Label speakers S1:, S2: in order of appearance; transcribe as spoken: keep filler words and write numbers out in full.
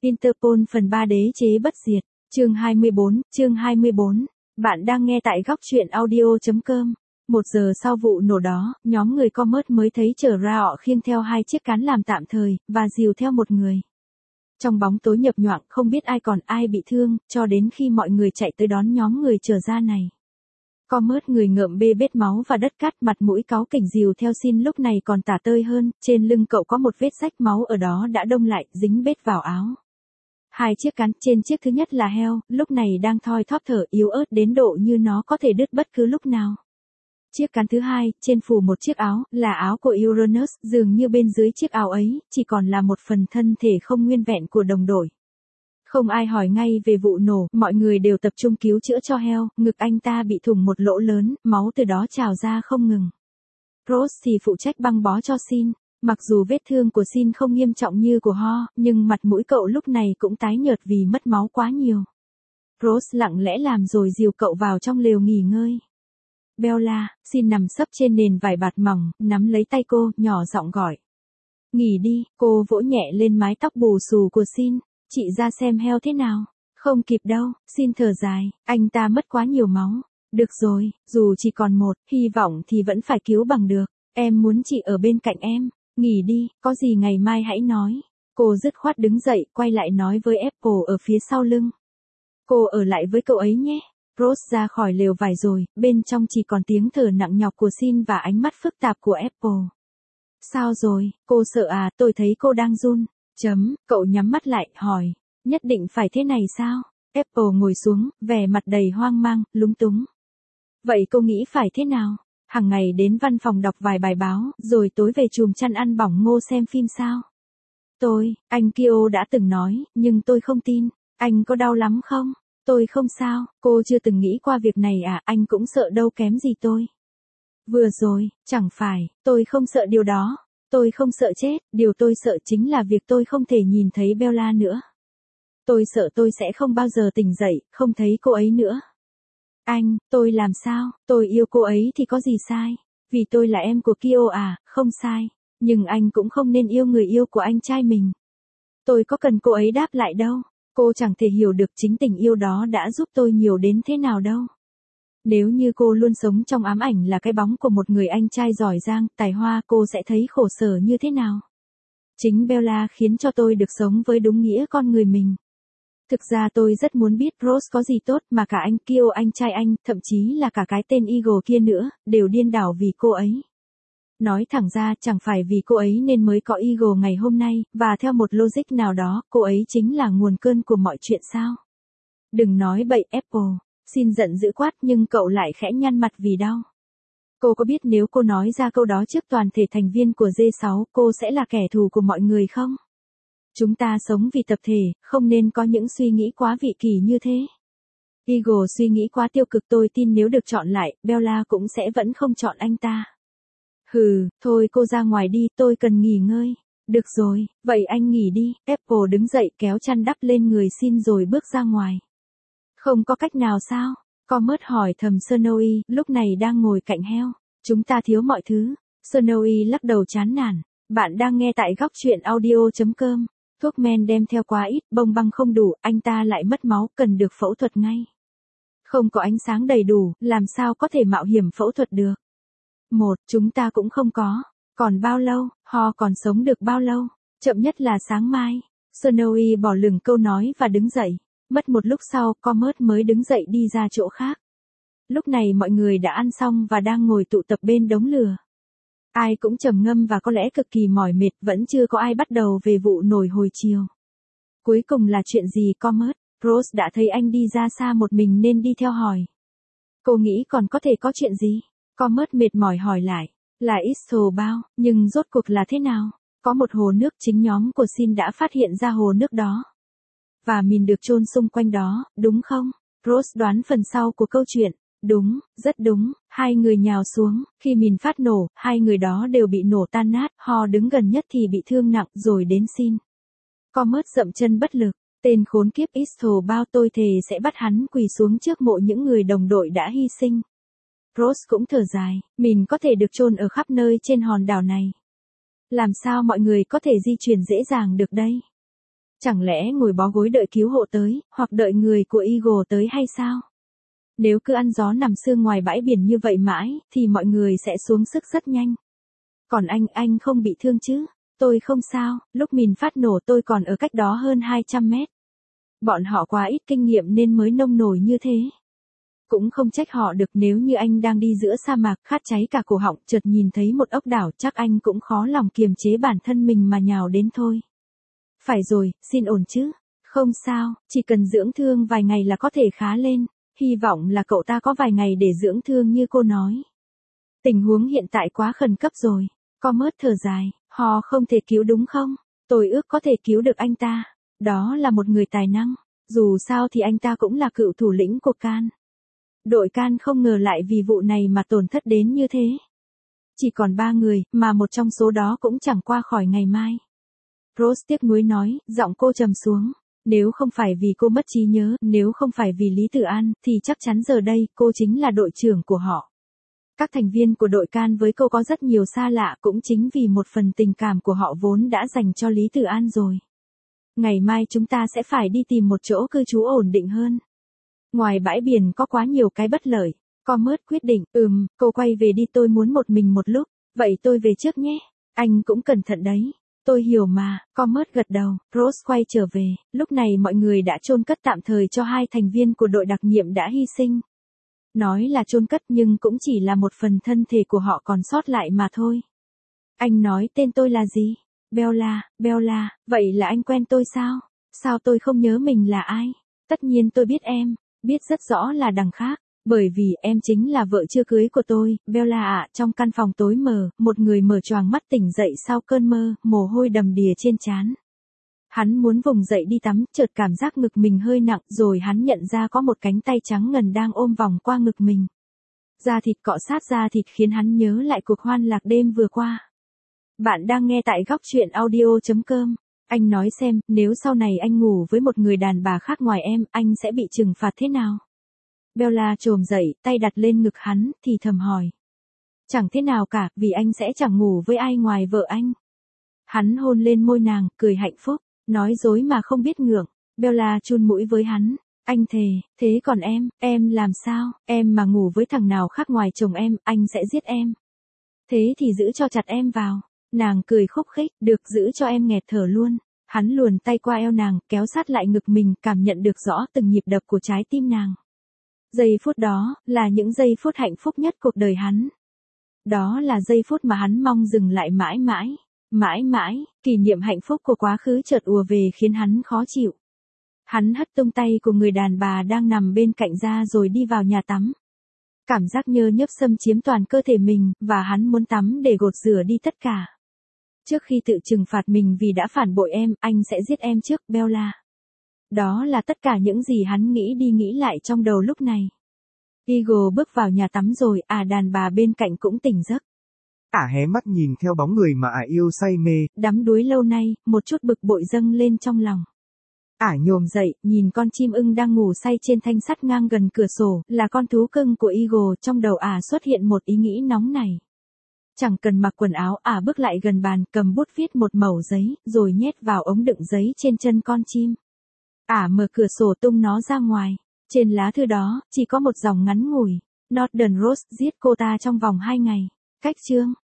S1: Interpol phần ba đế chế bất diệt, chương hai mươi bốn, chương hai mươi bốn. Bạn đang nghe tại góc truyện audio chấm com. Một giờ sau vụ nổ đó, nhóm người Comet mới thấy trở ra họ khiêng theo hai chiếc cán làm tạm thời, và dìu theo một người. Trong bóng tối nhập nhoạng không biết ai còn ai bị thương, cho đến khi mọi người chạy tới đón nhóm người trở ra này. Comet người ngợm bê bết máu và đất cát, mặt mũi cáu kỉnh dìu theo Sin lúc này còn tả tơi hơn, trên lưng cậu có một vết rách máu ở đó đã đông lại, dính bết vào áo. Hai chiếc cán trên chiếc thứ nhất là heo, lúc này đang thoi thóp thở yếu ớt đến độ như nó có thể đứt bất cứ lúc nào. Chiếc cán thứ hai, trên phủ một chiếc áo, là áo của Uranus, dường như bên dưới chiếc áo ấy, chỉ còn là một phần thân thể không nguyên vẹn của đồng đội. Không ai hỏi ngay về vụ nổ, mọi người đều tập trung cứu chữa cho heo, ngực anh ta bị thủng một lỗ lớn, máu từ đó trào ra không ngừng. Rose thì phụ trách băng bó cho Sin. Mặc dù vết thương của Sin không nghiêm trọng như của Ho, nhưng mặt mũi cậu lúc này cũng tái nhợt vì mất máu quá nhiều. Rose lặng lẽ làm rồi dìu cậu vào trong lều nghỉ ngơi. Bella, Sin nằm sấp trên nền vải bạt mỏng, nắm lấy tay cô, nhỏ giọng gọi. Nghỉ đi, cô vỗ nhẹ lên mái tóc bù xù của Sin. Chị ra xem heo thế nào. Không kịp đâu, Sin thở dài, anh ta mất quá nhiều máu. Được rồi, dù chỉ còn một, hy vọng thì vẫn phải cứu bằng được. Em muốn chị ở bên cạnh em. Nghỉ đi, có gì ngày mai hãy nói. Cô dứt khoát đứng dậy, quay lại nói với Apple ở phía sau lưng. Cô ở lại với cậu ấy nhé. Rose ra khỏi lều vải rồi, bên trong chỉ còn tiếng thở nặng nhọc của Sin và ánh mắt phức tạp của Apple. Sao rồi, cô sợ à, tôi thấy cô đang run. Chấm, cậu nhắm mắt lại, hỏi. Nhất định phải thế này sao? Apple ngồi xuống, vẻ mặt đầy hoang mang, lúng túng. Vậy cô nghĩ phải thế nào? Hàng ngày đến văn phòng đọc vài bài báo, rồi tối về chùm chăn ăn bỏng ngô xem phim sao? Tôi, anh Kyo đã từng nói, nhưng tôi không tin. Anh có đau lắm không? Tôi không sao, cô chưa từng nghĩ qua việc này à, anh cũng sợ đâu kém gì tôi. Vừa rồi, chẳng phải, tôi không sợ điều đó. Tôi không sợ chết, điều tôi sợ chính là việc tôi không thể nhìn thấy Bella nữa. Tôi sợ tôi sẽ không bao giờ tỉnh dậy, không thấy cô ấy nữa. Anh, tôi làm sao, tôi yêu cô ấy thì có gì sai? Vì tôi là em của Kyo à, không sai. Nhưng anh cũng không nên yêu người yêu của anh trai mình. Tôi có cần cô ấy đáp lại đâu. Cô chẳng thể hiểu được chính tình yêu đó đã giúp tôi nhiều đến thế nào đâu. Nếu như cô luôn sống trong ám ảnh là cái bóng của một người anh trai giỏi giang, tài hoa, cô sẽ thấy khổ sở như thế nào? Chính Bella khiến cho tôi được sống với đúng nghĩa con người mình. Thực ra tôi rất muốn biết Rose có gì tốt mà cả anh Kyo, anh trai anh, thậm chí là cả cái tên Eagle kia nữa, đều điên đảo vì cô ấy. Nói thẳng ra, chẳng phải vì cô ấy nên mới có Eagle ngày hôm nay, và theo một logic nào đó, cô ấy chính là nguồn cơn của mọi chuyện sao? Đừng nói bậy Apple. Sin giận dữ quát nhưng cậu lại khẽ nhăn mặt vì đau. Cô có biết nếu cô nói ra câu đó trước toàn thể thành viên của G sáu, cô sẽ là kẻ thù của mọi người không? Chúng ta sống vì tập thể, không nên có những suy nghĩ quá vị kỷ như thế. Eagle suy nghĩ quá tiêu cực, tôi tin nếu được chọn lại, Bella cũng sẽ vẫn không chọn anh ta. Hừ, thôi cô ra ngoài đi, tôi cần nghỉ ngơi. Được rồi, vậy anh nghỉ đi. Apple đứng dậy kéo chăn đắp lên người Sin rồi bước ra ngoài. Không có cách nào sao? Comet hỏi thầm Snowy, lúc này đang ngồi cạnh heo. Chúng ta thiếu mọi thứ. Snowy lắc đầu chán nản. Bạn đang nghe tại góc truyện audio chấm com. Thuốc men đem theo quá ít, bông băng không đủ, anh ta lại mất máu, cần được phẫu thuật ngay. Không có ánh sáng đầy đủ, làm sao có thể mạo hiểm phẫu thuật được? Một, chúng ta cũng không có. Còn bao lâu, Ho còn sống được bao lâu? Chậm nhất là sáng mai. Snowy bỏ lửng câu nói và đứng dậy. Mất một lúc sau, Comet mới đứng dậy đi ra chỗ khác. Lúc này mọi người đã ăn xong và đang ngồi tụ tập bên đống lửa. Ai cũng trầm ngâm và có lẽ cực kỳ mỏi mệt, vẫn chưa có ai bắt đầu về vụ nổi hồi chiều. Cuối cùng là chuyện gì Comet? Rose đã thấy anh đi ra xa một mình nên đi theo hỏi. Cô nghĩ còn có thể có chuyện gì? Comet mệt mỏi hỏi lại. Là Issobao, nhưng rốt cuộc là thế nào? Có một hồ nước, chính nhóm của Sin đã phát hiện ra hồ nước đó. Và mìn được chôn xung quanh đó, đúng không? Rose đoán phần sau của câu chuyện. Đúng, rất đúng, hai người nhào xuống, khi mìn phát nổ, hai người đó đều bị nổ tan nát, Ho đứng gần nhất thì bị thương nặng, rồi đến Sin. Comet dậm chân bất lực, tên khốn kiếp Issobao, tôi thề sẽ bắt hắn quỳ xuống trước mộ những người đồng đội đã hy sinh. Rose cũng thở dài, mìn có thể được chôn ở khắp nơi trên hòn đảo này. Làm sao mọi người có thể di chuyển dễ dàng được đây? Chẳng lẽ ngồi bó gối đợi cứu hộ tới, hoặc đợi người của Eagle tới hay sao? Nếu cứ ăn gió nằm sương ngoài bãi biển như vậy mãi, thì mọi người sẽ xuống sức rất nhanh. Còn anh, anh không bị thương chứ? Tôi không sao, lúc mìn phát nổ tôi còn ở cách đó hơn hai trăm mét. Bọn họ quá ít kinh nghiệm nên mới nông nổi như thế. Cũng không trách họ được, nếu như anh đang đi giữa sa mạc khát cháy cả cổ họng chợt nhìn thấy một ốc đảo chắc anh cũng khó lòng kiềm chế bản thân mình mà nhào đến thôi. Phải rồi, xin ổn chứ? Không sao, chỉ cần dưỡng thương vài ngày là có thể khá lên. Hy vọng là cậu ta có vài ngày để dưỡng thương như cô nói. Tình huống hiện tại quá khẩn cấp rồi. Comet thở dài, họ không thể cứu đúng không? Tôi ước có thể cứu được anh ta. Đó là một người tài năng. Dù sao thì anh ta cũng là cựu thủ lĩnh của Can. Đội Can không ngờ lại vì vụ này mà tổn thất đến như thế. Chỉ còn ba người, mà một trong số đó cũng chẳng qua khỏi ngày mai. Rose tiếc nuối nói, giọng cô trầm xuống. Nếu không phải vì cô mất trí nhớ, nếu không phải vì Lý Tử An, thì chắc chắn giờ đây, cô chính là đội trưởng của họ. Các thành viên của đội Can với cô có rất nhiều xa lạ cũng chính vì một phần tình cảm của họ vốn đã dành cho Lý Tử An rồi. Ngày mai chúng ta sẽ phải đi tìm một chỗ cư trú ổn định hơn. Ngoài bãi biển có quá nhiều cái bất lợi. Comet quyết định, ừm, cô quay về đi, tôi muốn một mình một lúc. Vậy tôi về trước nhé. Anh cũng cẩn thận đấy. Tôi hiểu mà, Comet gật đầu, Rose quay trở về, lúc này mọi người đã chôn cất tạm thời cho hai thành viên của đội đặc nhiệm đã hy sinh. Nói là chôn cất nhưng cũng chỉ là một phần thân thể của họ còn sót lại mà thôi. Anh nói tên tôi là gì? Bella, Bella, vậy là anh quen tôi sao? Sao tôi không nhớ mình là ai? Tất nhiên tôi biết em, biết rất rõ là đằng khác. Bởi vì em chính là vợ chưa cưới của tôi, Bella ạ. Trong căn phòng tối mờ, một người mở choàng mắt tỉnh dậy sau cơn mơ, mồ hôi đầm đìa trên trán. Hắn muốn vùng dậy đi tắm, chợt cảm giác ngực mình hơi nặng, rồi hắn nhận ra có một cánh tay trắng ngần đang ôm vòng qua ngực mình. Da thịt cọ sát da thịt khiến hắn nhớ lại cuộc hoan lạc đêm vừa qua. Bạn đang nghe tại góc truyện audio chấm com. Anh nói xem, nếu sau này anh ngủ với một người đàn bà khác ngoài em, anh sẽ bị trừng phạt thế nào? Bella trồm dậy, tay đặt lên ngực hắn, thì thầm hỏi. Chẳng thế nào cả, vì anh sẽ chẳng ngủ với ai ngoài vợ anh. Hắn hôn lên môi nàng, cười hạnh phúc, nói dối mà không biết ngượng. Bella chun mũi với hắn. Anh thề, thế còn em, em làm sao, em mà ngủ với thằng nào khác ngoài chồng em, anh sẽ giết em. Thế thì giữ cho chặt em vào. Nàng cười khúc khích, được, giữ cho em nghẹt thở luôn. Hắn luồn tay qua eo nàng, kéo sát lại ngực mình, cảm nhận được rõ từng nhịp đập của trái tim nàng. Giây phút đó, là những giây phút hạnh phúc nhất cuộc đời hắn. Đó là giây phút mà hắn mong dừng lại mãi mãi. Mãi mãi, kỷ niệm hạnh phúc của quá khứ chợt ùa về khiến hắn khó chịu. Hắn hất tung tay của người đàn bà đang nằm bên cạnh ra rồi đi vào nhà tắm. Cảm giác nhơ nhớp xâm chiếm toàn cơ thể mình, và hắn muốn tắm để gột rửa đi tất cả. Trước khi tự trừng phạt mình vì đã phản bội em, anh sẽ giết em trước, Bella. Đó là tất cả những gì hắn nghĩ đi nghĩ lại trong đầu lúc này. Eagle bước vào nhà tắm rồi, à đàn bà bên cạnh cũng tỉnh giấc.
S2: Ả hé mắt nhìn theo bóng người mà ả yêu say mê.
S1: Đắm đuối lâu nay, một chút bực bội dâng lên trong lòng. Ả nhổm dậy, nhìn con chim ưng đang ngủ say trên thanh sắt ngang gần cửa sổ, là con thú cưng của Eagle. Trong đầu Ả xuất hiện một ý nghĩ nóng này. Chẳng cần mặc quần áo, Ả bước lại gần bàn, cầm bút viết một mẩu giấy, rồi nhét vào ống đựng giấy trên chân con chim. Ả mở cửa sổ tung nó ra ngoài. Trên lá thư đó, chỉ có một dòng ngắn ngủi. Northern Rose giết cô ta trong vòng hai ngày. Cách chương.